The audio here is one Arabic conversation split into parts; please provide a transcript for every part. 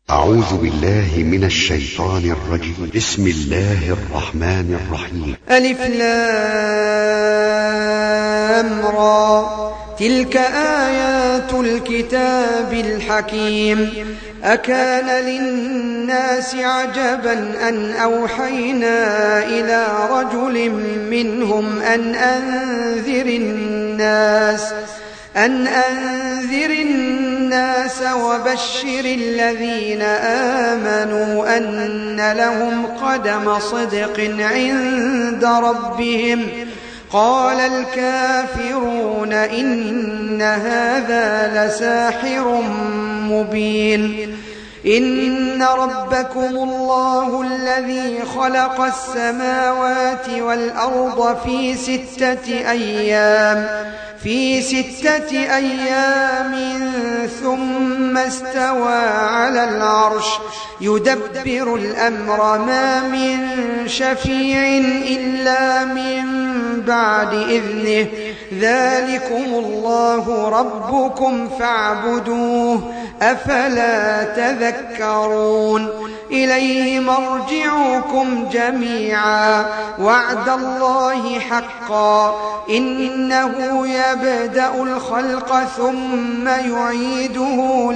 أعوذ بالله من الشيطان الرجيم. بسم الله الرحمن الرحيم. ألف لام را تلك آيات الكتاب الحكيم. أكان للناس عجبا أن أوحينا إلى رجل منهم أن أنذر الناس وبشر الذين آمنوا أن لهم قدم صدق عند ربهم. قال الكافرون إن هذا لساحر مبين. إن ربكم الله الذي خلق السماوات والأرض في 6 أيام ثم استوى على العرش يدبر الأمر ما من شفيع إلا من بعد إذنه. ذلكم الله ربكم فاعبدوه أفلا تذكرون. إليه مرجعكم جميعا وعد الله حقا إنه يبدأ الخلق ثم يعيده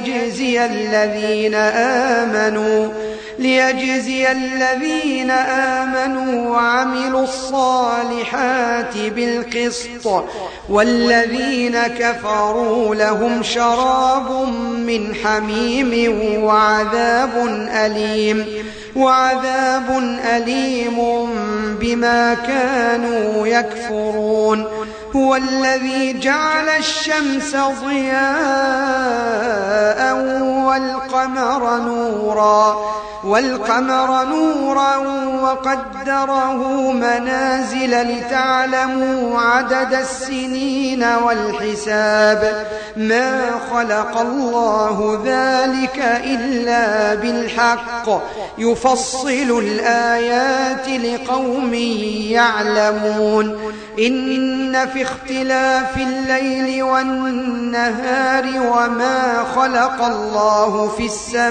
ليجزي الذين آمنوا وعملوا الصالحات بالقسط والذين كفروا لهم شراب من حميم وعذاب أليم بما كانوا يكفرون. هو الذي جعل الشمس ضياء والقمر نورا وقدره منازل لتعلموا عدد السنين والحساب. ما خلق الله ذلك إلا بالحق يفصل الآيات لقوم يعلمون. إن في اختلاف الليل والنهار وما خلق الله في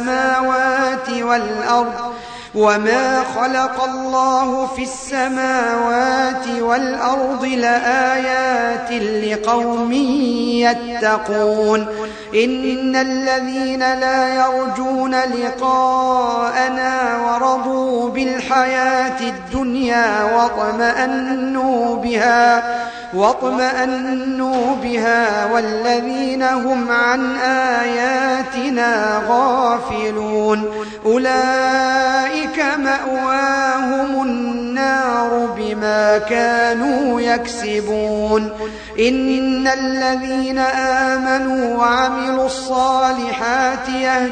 السماوات والأرض لآيات لقوم يتقون. إن الذين لا يرجون لقاءنا ورضوا بالحياة الدنيا واطمأنوا بها والذين هم عن آياتنا غافلون أولئك مأواهم النار بما كانوا يكسبون. إن الذين آمنوا وعملوا الصالحات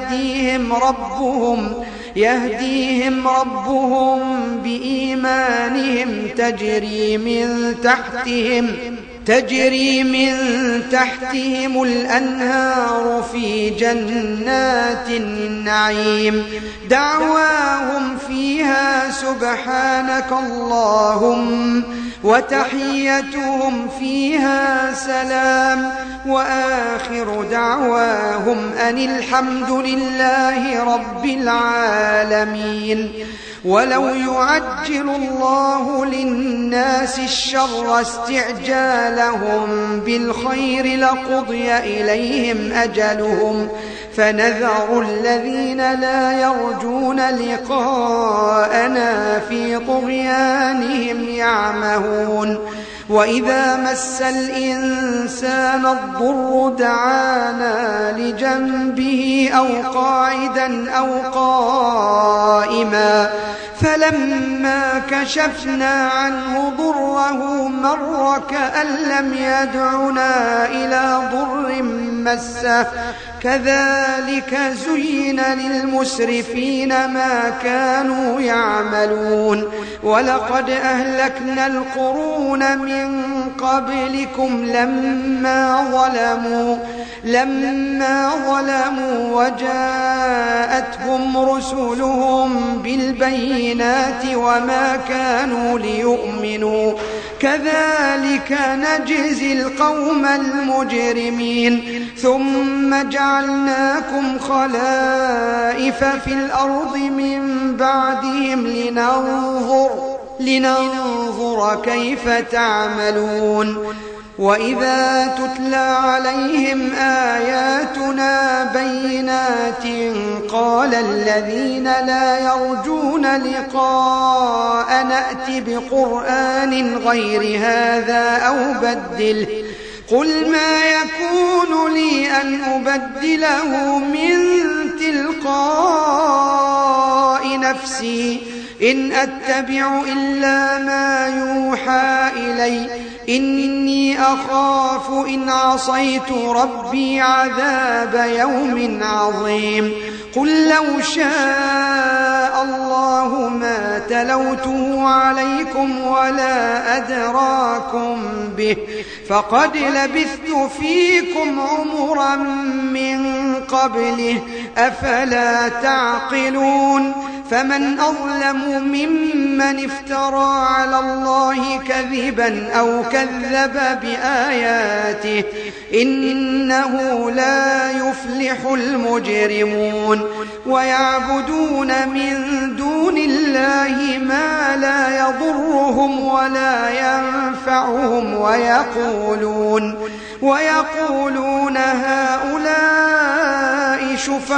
يهديهم ربهم بإيمانهم تجري من تحتهم الأنهار في جنات النعيم. دعواهم فيها سبحانك اللهم وتحيتهم فيها سلام وآخر دعواهم أن الحمد لله رب العالمين. ولو يعجل الله للناس الشر استعجالهم بالخير لقضي إليهم أجلهم فنذر الذين لا يرجون لقاءنا في طغيانهم يعمهون. وإذا مس الإنسان الضر دعانا لجنبه أو قاعدا أو قائما فلما كشفنا عنه ضره مر كأن لم يدعنا إلى ضر مسه. كذلك زين للمسرفين ما كانوا يعملون. ولقد أهلكنا القرون من قبلكم لما ظلموا وجاءتهم رسلهم بالبينات وما كانوا ليؤمنوا. كذلك نجزي القوم المجرمين. ثم جعلناكم خلائف خسائف في الأرض من بعدهم لننظر كيف تعملون. وإذا تتلى عليهم آياتنا بينات قال الذين لا يرجون لقاء نأت بقرآن غير هذا أو بدله قل ما يكون لي أن أبدله من تلقاء نفسي إن أتبع إلا ما يوحى إلي إني أخاف إن عصيت ربي عذاب يوم عظيم. قل لو شاء الله ما تلوته عليكم ولا أدراكم به فقد لبثت فيكم عمرا من قبله أفلا تعقلون. فمن أظلم ممن افترى على الله كذبا أو كذب بآياته إنه لا يفلح المجرمون. ويعبدون من دون الله ما لا يضرهم ولا ينفعهم ويقولون هؤلاء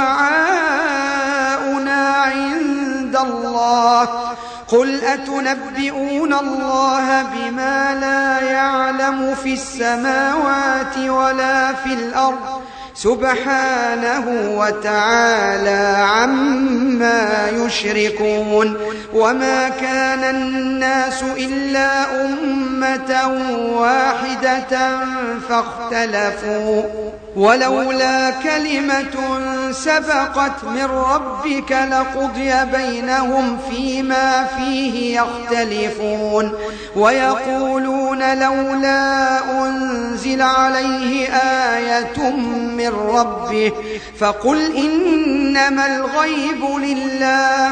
شفعاؤنا عند الله قل أتنبئون الله بما لا يعلم في السماوات ولا في الأرض سبحانه وتعالى عما يشركون. وما كان الناس إلا أمة واحدة فاختلفوا ولولا كلمة سبقت من ربك لقضي بينهم فيما فيه يختلفون. ويقولون لولا أنزل عليه آية من ربه فقل إنما الغيب لله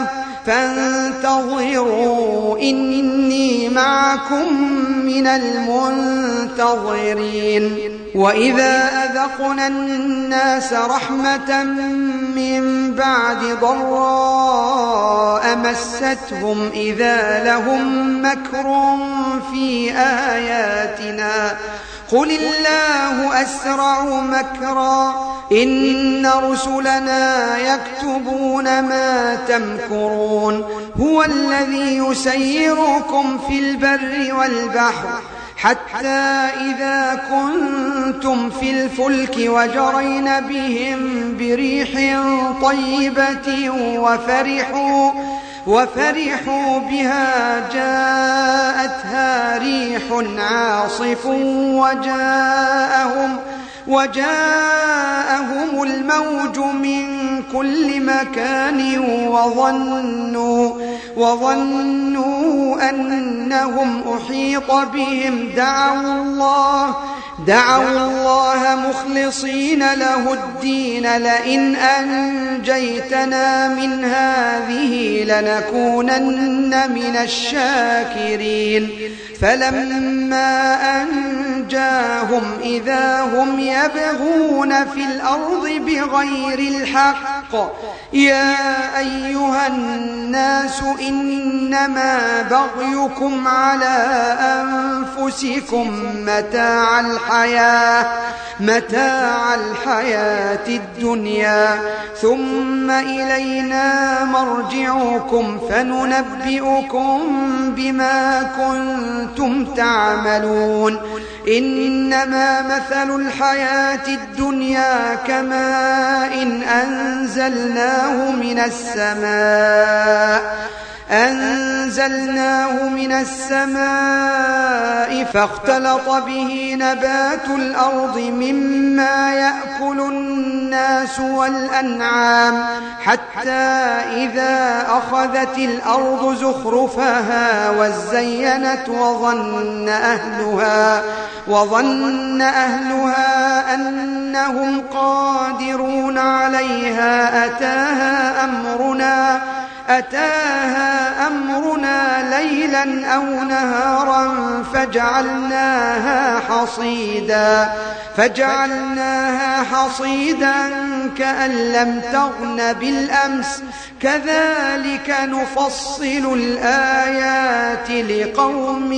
فانتظروا إني معكم من المنتظرين. وإذا أذقنا الناس رحمة من بعد ضراء مستهم إذا لهم مكر في آياتنا قل الله أسرع مكرا إن رسلنا يكتبون ما تمكرون. هو الذي يسيركم في البر والبحر حتى إذا كنتم في الفلك وجرين بهم بريح طيبة وفرحوا بها جاءتها ريح عاصف وجاءهم الموج من كل مكان وظنوا أنهم أحيط بهم دعوا الله مخلصين له الدين لئن أنجيتنا من هذه لنكونن من الشاكرين. فلما أنجاهم إذا هم يبغون في الأرض بغير الحق يا أيها الناس إنما بغيكم على أنفسكم متاع الحياة الدنيا ثم إلينا مرجعكم فننبئكم بما كنتم تعملون. إنما مثل الحياة الدنيا كماء أنزلناه من السماء فاختلط به نبات الأرض مما يأكل الناس والأنعام حتى إذا أخذت الأرض زخرفها وزينت وظن أهلها أنهم قادرون عليها أتاها أمرنا ليلا أو نهارا فجعلناها حصيدا كأن لم تغن بالأمس كذلك نفصل الآيات لقوم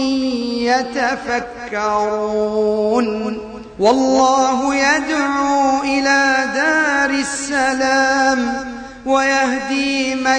يتفكرون والله يدعو إلى دار السلام ويهدي من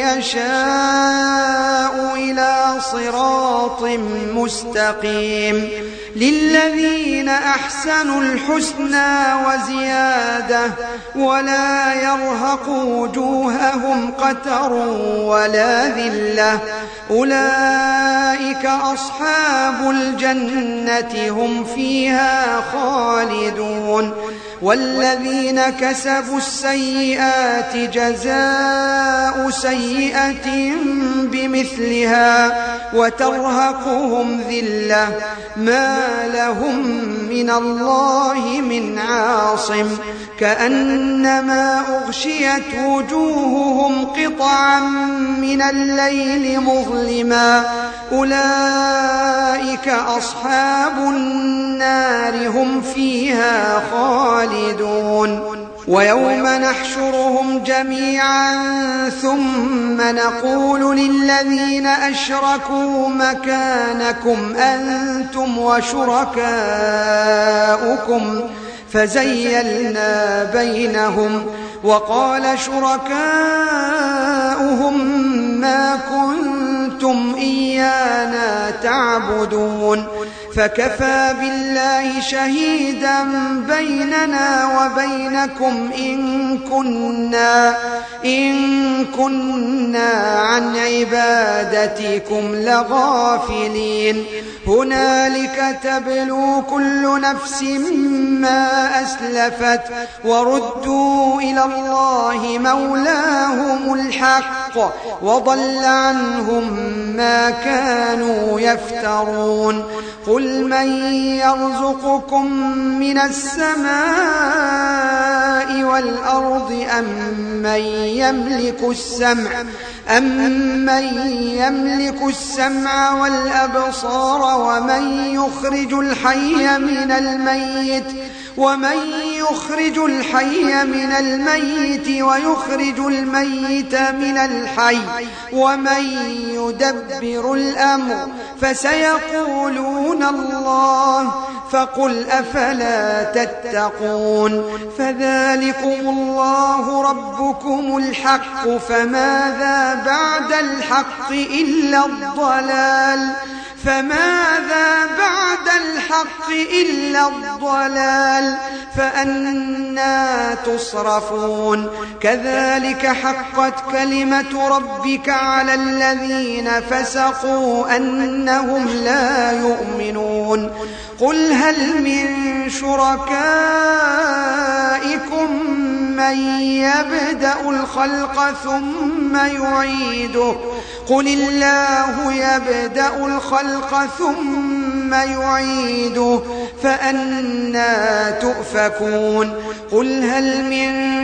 يشاء إلى صراط مستقيم للذين أحسنوا الحسنى وزيادة ولا يرهق وجوههم قتر ولا ذلة أولئك أصحاب الجنة هم فيها خالدون والذين كسبوا السيئات جزاء سيئة بمثلها وترهقهم ذلة ما لهم من الله من عاصم كأنما أغشيت وجوههم قطعا من الليل مظلما أولئك أصحاب النار هم فيها خالدون ويوم نحشرهم جميعا ثم نقول للذين أشركوا مكانكم أنتم وشركاؤكم فزيلنا بينهم وقال شركاؤهم ما كنتم إيانا تعبدون فكفى بالله شهيدا بيننا وبينكم إن كنا عن عبادتكم لغافلين هنالك تبلو كل نفس ما أسلفت وردوا إلى الله مولاهم الحق وضل عنهم ما كانوا يفترون قل من يرزقكم من السماء والأرض أمن يملك السمع والأبصار ومن يخرج الحي من الميت ويخرج الميت من الحي ومن يدبر الأمر فسيقولون الله فقل أفلا تتقون فذلكم الله ربكم الحق فماذا بعد الحق إلا الضلال فأنى تصرفون كذلك حقت كلمة ربك على الذين فسقوا أنهم لا يؤمنون قل هل من شركائكم من يبدأ الخلق ثم يعيده قل الله يبدأ الخلق ثم يعيده فأنى تؤفكون قل هل من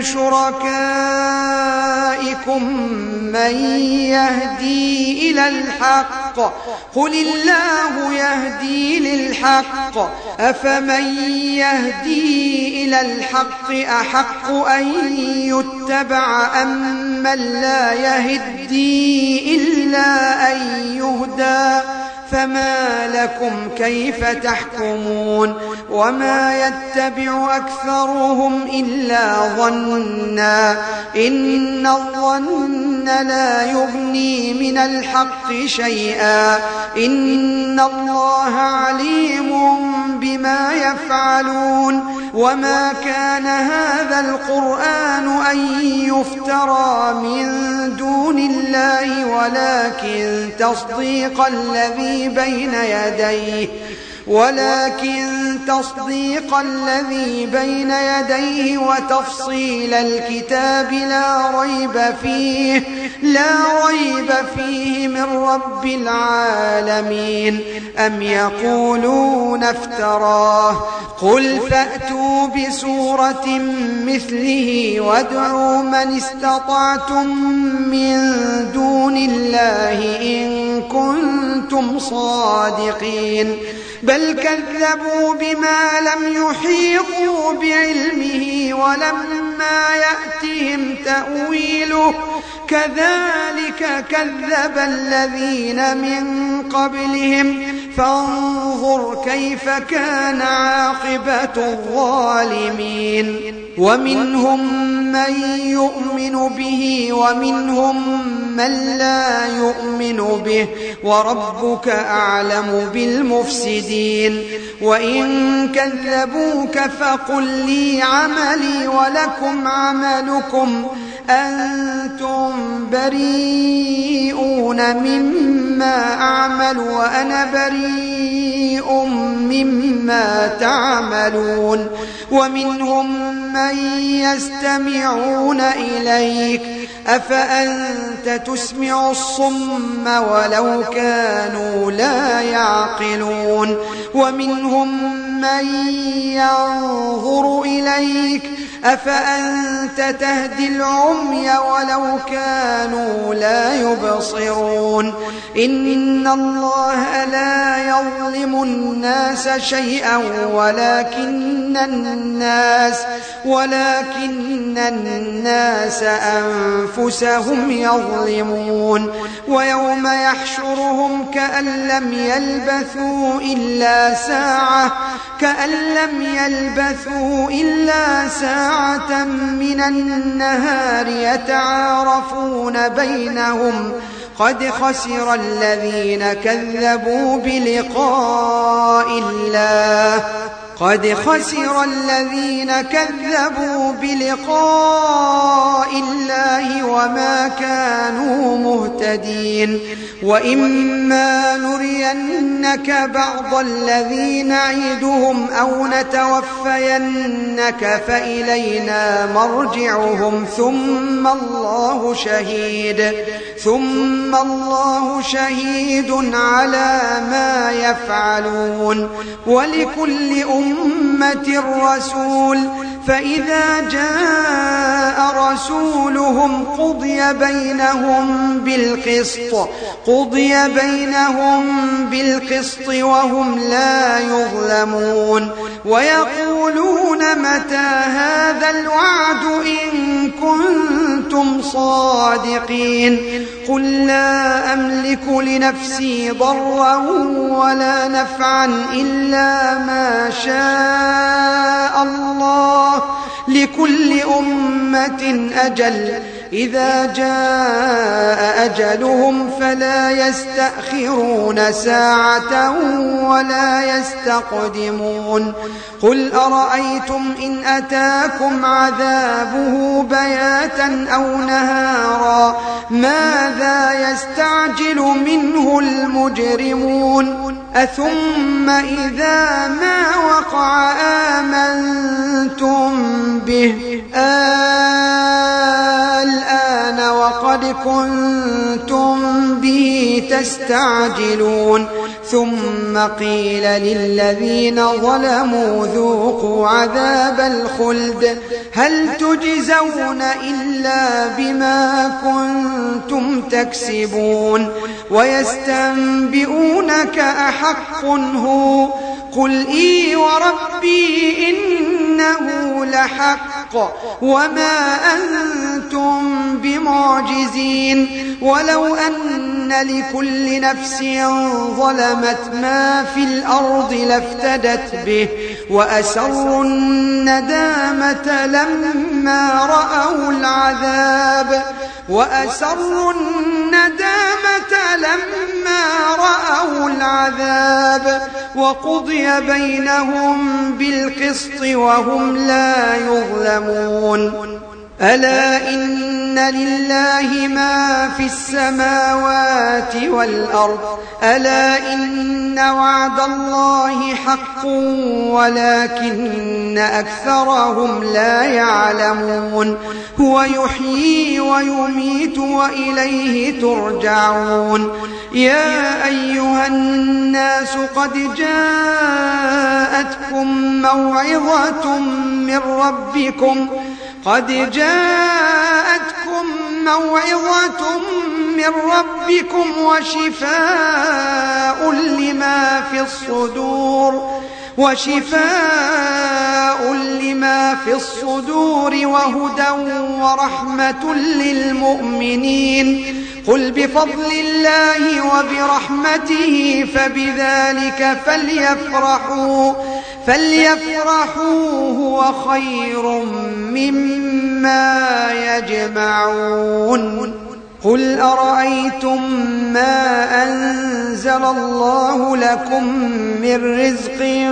شركائكم من يهدي إلى الحق قل الله يهدي للحق أفمن يهدي إلى الحق أحق أن يتبع أمن لا يهدي إلا أن يهدى فما لكم كيف تحكمون وما يتبع أكثرهم إلا ظنا إن الظن لا يغني من الحق شيئا إن الله عليم بما يفعلون وما كان هذا القرآن أن يفترى من دون الله ولكن تصديق الذي تصديق الذي بين يديه وتفصيل الكتاب لا ريب فيه من رب العالمين. أم يقولون افتراه قل فأتوا بسورة مثله وادعوا من استطعتم من دون الله إن كنتم صادقين. بل كذبوا بما لم يحيطوا بعلمه ولما يأتهم تأويله كذلك كذب الذين من قبلهم فانظر كيف كان عاقبة الظالمين. ومنهم من يؤمن به ومنهم من لا يؤمن به وربك أعلم بالمفسدين. وإن كذبوك فقل لي عملي ولكم عملكم أنتم بريئون مما أعمل وأنا بريء مما تعملون. ومنهم من يستمعون إليك أفأنت تسمع الصم ولو كانوا لا يعقلون. ومنهم من ينظر إليك أفأنت تهدي العمي ولو كانوا لا يبصرون. إن الله لا يظلم الناس شيئا ولكن الناس أنفسهم يظلمون. ويوم يحشرهم كأن لم يلبثوا إلا ساعة من النهار يتعارفون بينهم قد خسر الذين كذبوا بلقاء الله وما كانوا مهتدين. وإما نرينك بعض الذي نعدهم أو نتوفينك فإلينا مرجعهم ثم الله شهيد على ما يفعلون. ولكل أمة رسول فإذا جاء رسولهم قضي بينهم بالقسط وهم لا يظلمون. ويقولون متى هذا الوعد إن كنتم صادقين. قل لا أملك لنفسي ضرا ولا نفعا إلا ما شاء الله لكل أمة أجل إذا جاء أجلهم فلا يستأخرون ساعة ولا يستقدمون. قل أرأيتم إن أتاكم عذابه بياتا أو نهارا ماذا يستعجل منه المجرمون. أثم إذا ما وقع آمنتم به الآن وقد كنتم به تستعجلون. ثم قيل للذين ظلموا ذوقوا عذاب الخلد هل تجزون إلا بما كنتم تكسبون. ويستنبئونك أحق هو قل إي وربي إنه لحق وما أنتم بمعجزين. ولو أن لكل نفس ظلمت ما في الأرض لافتدت به وأسروا الندامة لما رأوا العذاب وقضي بينهم بالقسط وهم لا يظلمون. ألا إن لله ما في السماوات والأرض ألا إن وعد الله حق ولكن أكثرهم لا يعلمون هو يحيي ويميت وإليه ترجعون يا أيها الناس قد جاءتكم موعظة من ربكم وشفاء لما في الصدور وهدى ورحمة للمؤمنين قل بفضل الله وبرحمته فبذلك فليفرحوا هو خير مما يجمعون قل أرأيتم ما أنزل الله لكم من رزق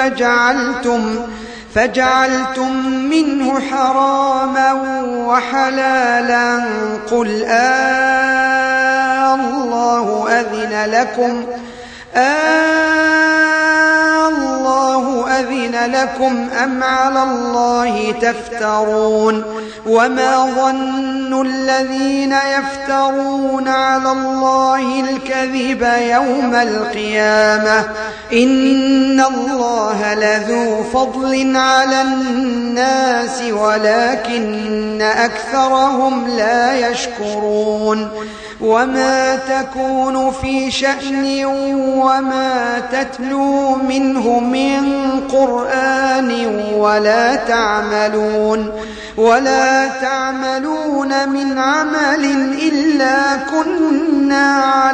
فجعلتم منه حراما وحلالا قل الله أذن لكم أم على الله تفترون وما ظن الذين يفترون على الله الكذب يوم القيامة إن الله لذو فضل على الناس ولكن أكثرهم لا يشكرون وما تكون في شأن وما تتلو منه من قرآن ولا تعملون من عمل إلا كنا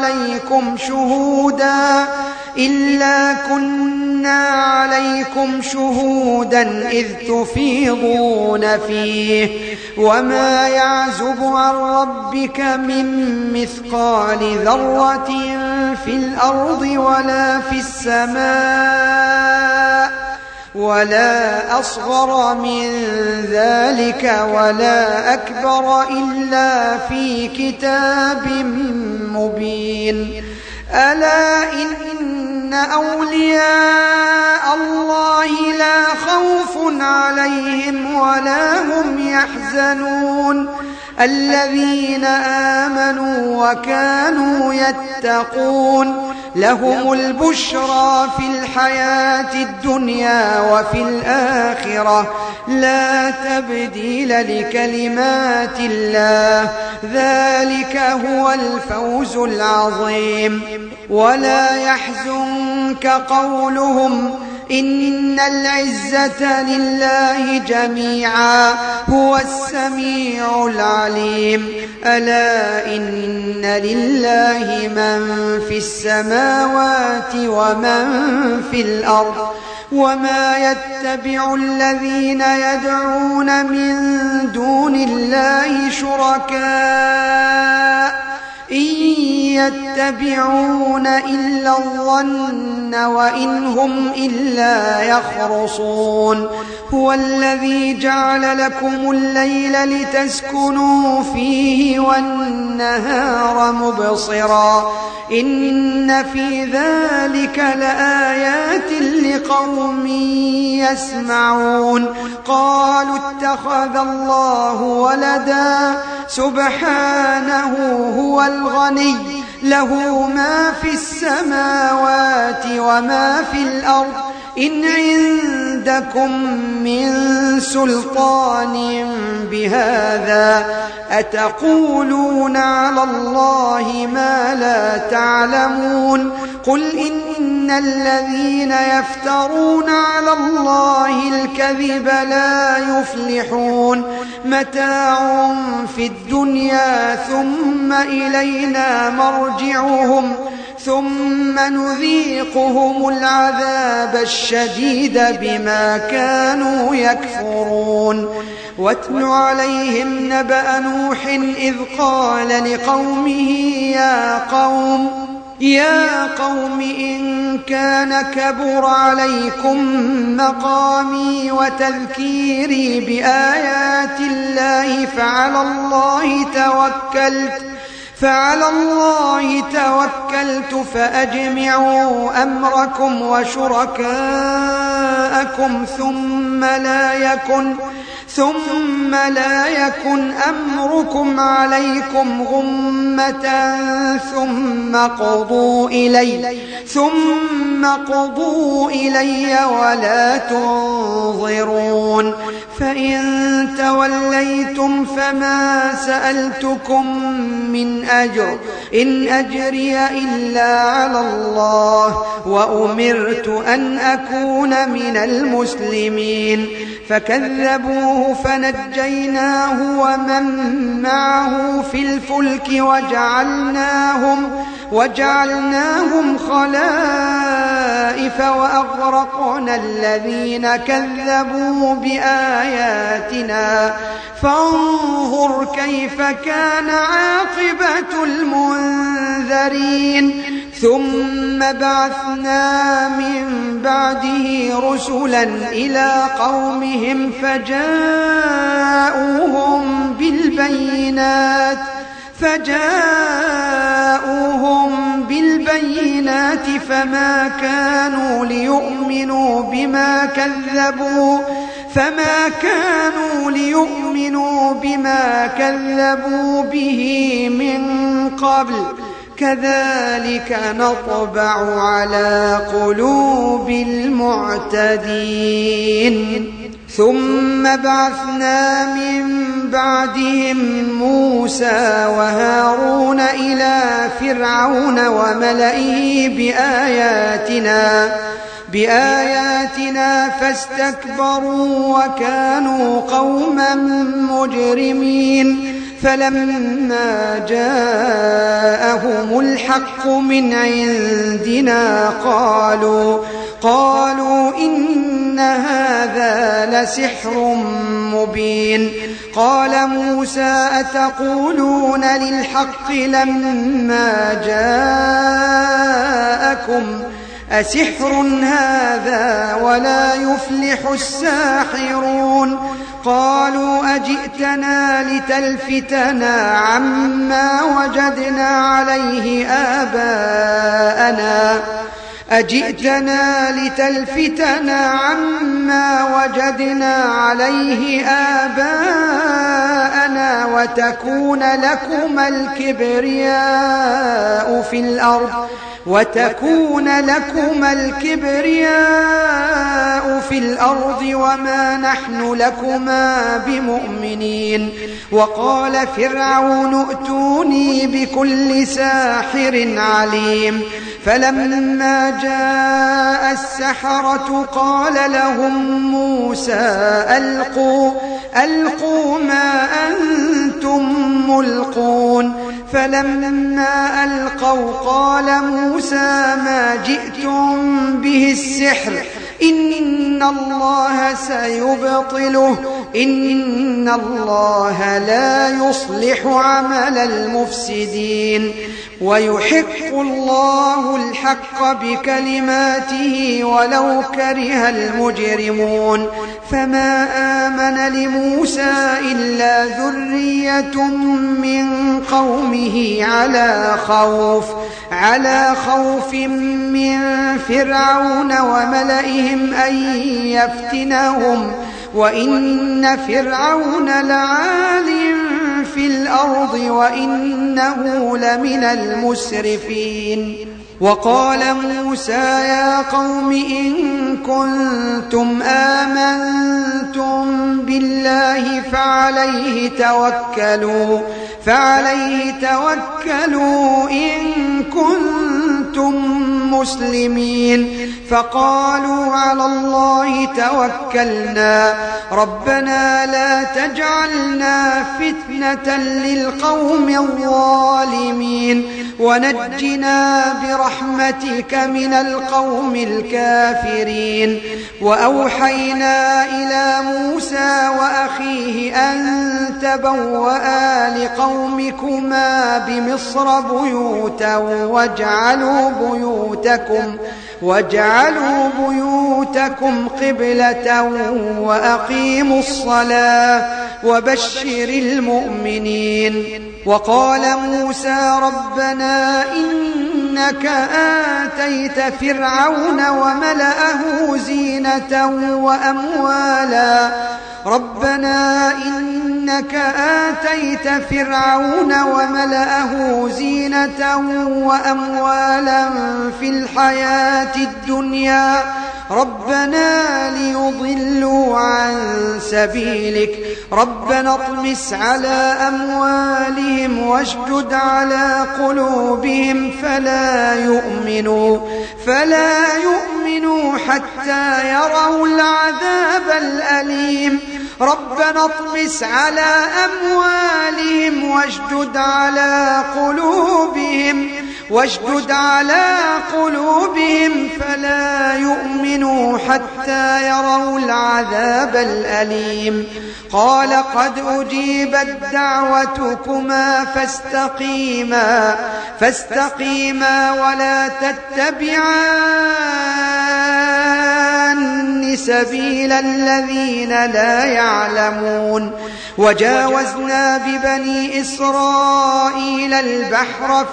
عليكم شهودا إذ تفيضون فيه وما يعزب عن ربك من مثقال ذرة في الأرض ولا في السماء ولا أصغر من ذلك ولا أكبر إلا في كتاب مبين ألا إن أولياء الله لا خوف عليهم ولا هم يحزنون الذين آمنوا وكانوا يتقون لهم البشرى في الحياة الدنيا وفي الآخرة لا تبديل لكلمات الله ذلك هو الفوز العظيم ولا يحزنك قولهم إن العزة لله جميعا هو السميع العليم ألا إن لله من في السماوات ومن في الأرض وما يتبع الذين يدعون من دون الله شركاء إن يتبعون إلا الظن وإن هم إلا يخرصون هو الذي جعل لكم الليل لتسكنوا فيه والنهار مبصرا إن في ذلك لآيات لقوم يسمعون قالوا اتخذ الله ولدا سبحانه هو الغني له ما في السماوات وما في الأرض إن عندكم من سلطان بهذا أتقولون على الله ما لا تعلمون قل إن الذين يفترون على الله الكذب لا يفلحون متاع في الدنيا ثم إلينا مرجعهم ثم نذيقهم العذاب الشديد بما كانوا يكفرون واتل عليهم نبأ نوح إذ قال لقومه يا قوم إن كان كبر عليكم مقامي وتذكيري بآيات الله فعلى الله توكلت فأجمعوا أمركم وشركاءكم ثم لا يكن أمركم عليكم غمة ثم قضوا إلي ولا تنظرون فإن توليتم فما سألتكم من أجر إن أجري إلا على الله وأمرت أن أكون من المسلمين فكذبوه فنجيناه ومن معه في الفلك وجعلناهم خلائف وأغرقنا الذين كذبوا بآياتنا فانظر كيف كان عاقبة المنذرين ثم بعثنا من بعده رسلا إلى قومهم فجاءوهم بالبينات فما كانوا ليؤمنوا بما كذبوا به من قبل كذلك نطبع على قلوب المعتدين ثم بعثنا من بعدهم موسى وهارون إلى فرعون وملئه بآياتنا فاستكبروا وكانوا قوما مجرمين فلما جاءهم الحق من عندنا قالوا إن هذا لسحر مبين قال موسى أتقولون للحق لما جاءكم أسحر هذا ولا يفلح الساحرون قالوا أجئتنا لتلفتنا عما وجدنا عليه آباءنا وتكون لكما الكبرياء في الأرض وما نحن لكما بمؤمنين وقال فرعون ائتوني بكل ساحر عليم فلما جاء السحرة قال لهم موسى ألقوا ما أنتم ملقون فلما ألقوا قال موسى ما جئتم به السحر إن الله سيبطله إن الله لا يصلح عمل المفسدين ويحق الله الحق بكلماته ولو كره المجرمون فما آمن لموسى إلا ذرية من قومه على خوف من فرعون وملئهم أن يفتنهم وإن فرعون لعال في الأرض وإنه لمن المسرفين وقال موسى يا قوم إن كنتم آمنتم بالله فعليه توكلوا إن كنتم مسلمين فقالوا على الله توكلنا ربنا لا تجعلنا فتنة للقوم الظالمين ونجنا برحمتك من القوم الكافرين. وأوحينا إلى موسى وأخيه أن تبوأ لقومكما بمصر بيوتا واجعلوا بيوتكم قبلة وأقيموا الصلاة وبشر المؤمنين. وقال موسى ربنا إنك آتيت فرعون وملأه زينة وأموالا في الحياة الدنيا ربنا ليضلوا عن سبيلك ربنا اطمس على أموالهم واشدد على قلوبهم فلا يؤمنوا حتى يروا العذاب الأليم ربنا اطمس على أموالهم واشدد على قلوبهم فلا يؤمنوا حتى يروا العذاب الأليم. قال قد أجيبت دعوتكما فاستقيما ولا تتبعان سبيل الذين لا يعلمون. وجاوزنا ببني إسرائيل البحر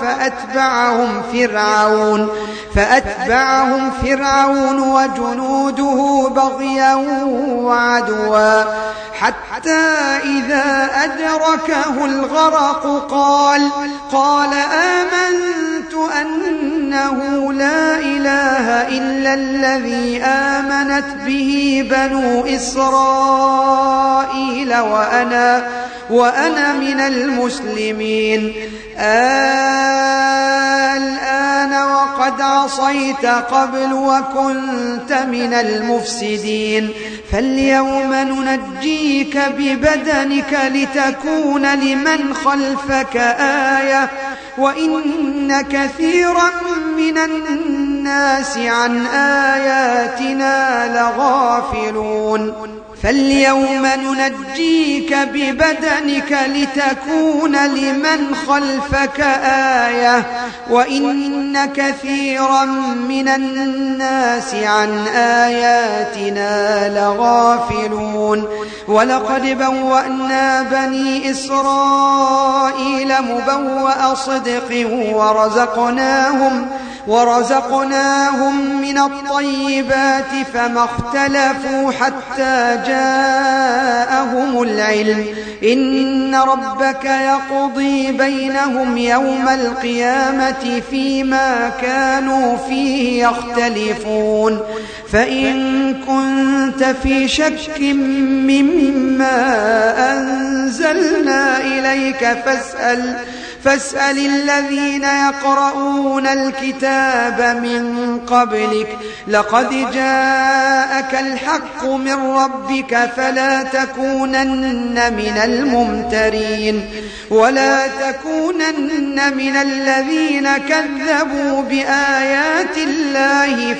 فأتبعهم فرعون وجنوده بغيا وعدوا حتى إذا أدركه الغرق قال آمنت أنه لا إله إلا الذي آمنت به بنو إسرائيل وأنا من المسلمين. الآن وقد عصيت قبل وكنت من المفسدين فاليوم ننجيك ببدنك لتكون لمن خلفك آية وإن كثيرا من الناس عن آياتنا لغافلون. فاليوم ننجيك ببدنك لتكون لمن خلفك آية وإن كثيرا من الناس عن آياتنا لغافلون. ولقد بوأنا بني إسرائيل مبوأ صدق ورزقناهم من الطيبات فما اختلفوا حتى جاءهم العلم إن ربك يقضي بينهم يوم القيامة فيما كانوا فيه يختلفون. فإن كنت في شك مما أنزلنا إليك فاسأل الذين يقرؤون الكتاب من قبلك لقد جاءك الحق من ربك فلا تكونن من الممترين ولا تكونن من الذين كذبوا بآيات الله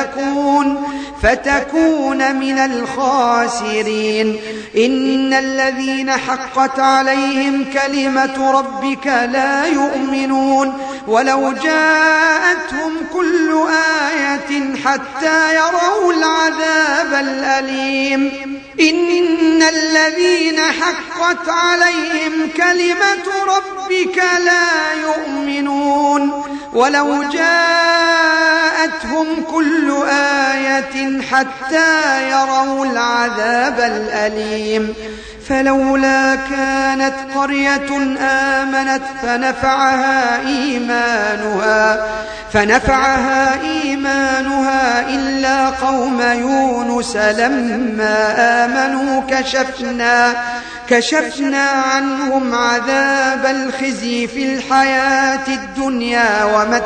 فتكون من الخاسرين. إن الذين حقت عليهم كلمة ربك لا يؤمنون ولو جاءتهم كل آية حتى يروا العذاب الأليم. إن الذين حقت عليهم كلمة ربك لا يؤمنون ولو جاءتهم كل آية حتى يروا العذاب الأليم. فلولا كانت قرية آمنت فنفعها إيمانها إلا قوم يونس لما آمنوا كشفنا عنهم عذاب الخزي في الحياة الدنيا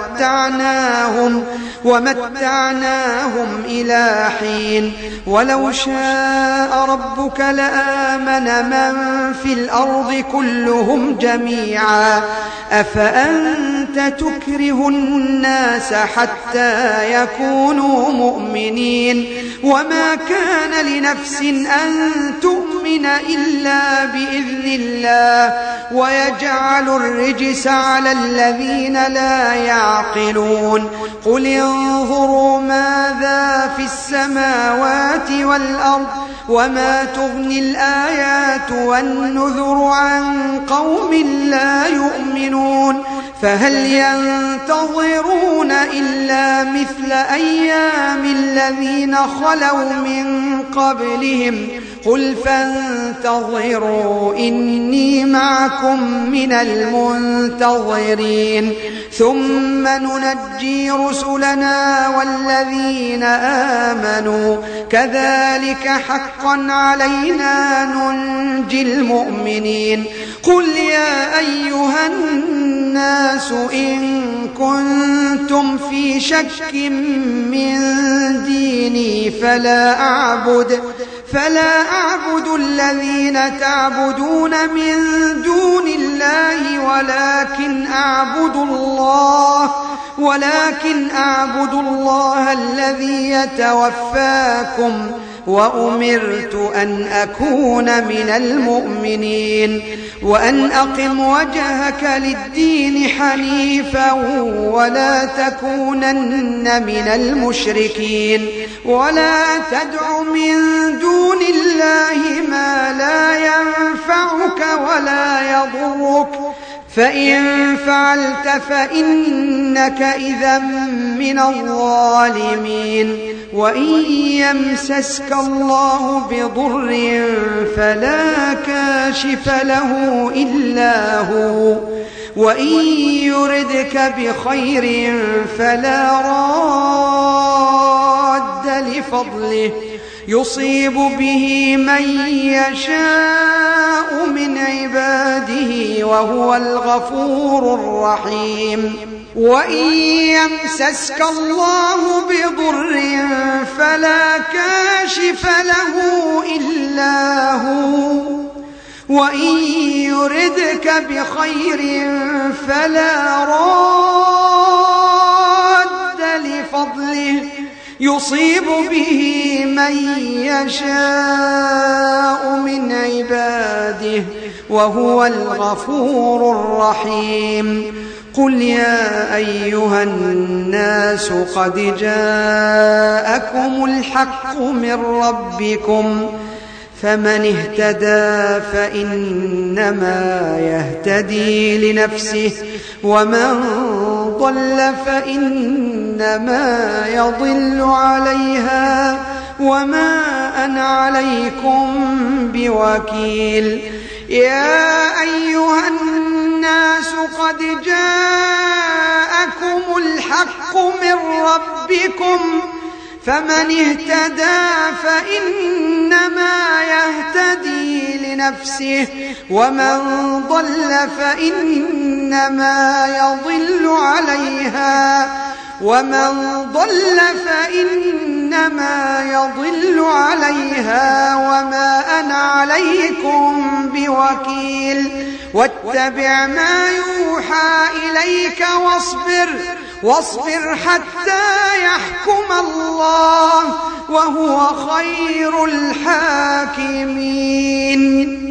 ومتعناهم إلى حين. ولو شاء ربك لآمن من في الأرض كلهم جميعا أفأنت أنت تكره الناس حتى يكونوا مؤمنين وما كان لنفس أن تؤمن إلا بإذن الله ويجعل الرجس على الذين لا يعقلون قل انظروا ماذا في السماوات والأرض وما تغني الآيات والنذر عن قوم لا يؤمنون فهل ينتظرون إلا مثل أيام الذين خلوا من قبلهم قل فانتظروا إني معكم من المنتظرين ثم ننجي رسلنا والذين آمنوا كذلك حقا علينا ننجي المؤمنين قل يا أيها الناس إن كنتم في شك من ديني فلا أعبد الذين تعبدون من دون الله ولكن أعبد الله الذي يتوفاكم وأمرت أن أكون من المؤمنين وأن أقم وجهك للدين حنيفا ولا تكونن من المشركين ولا تدع من دون الله ما لا ينفعك ولا يضرك فإن فعلت فإنك إذا من الظالمين وإن يمسسك الله بضر فلا كاشف له إلا هو وإن يردك بخير فلا راد لفضله يصيب به من يشاء من عباده وهو الغفور الرحيم وإن يمسسك الله بضر فلا كاشف له إلا هو وإن يردك بخير فلا راد لفضله يصيب به من يشاء من عباده وهو الغفور الرحيم قل يا أيها الناس قد جاءكم الحق من ربكم فمن اهتدى فإنما يهتدي لنفسه ومن ضل فإنما يضل عليها وما أنا عليكم بوكيل يا أيها الناس قد جاءكم الحق من ربكم فمن اهتدى فإنما يهتدي لنفسه ومن ضل فإنما يضل عليها وما أنا عليكم بوكيل واتبع ما يوحى إليك واصبر حتى يحكم الله وهو خير الحاكمين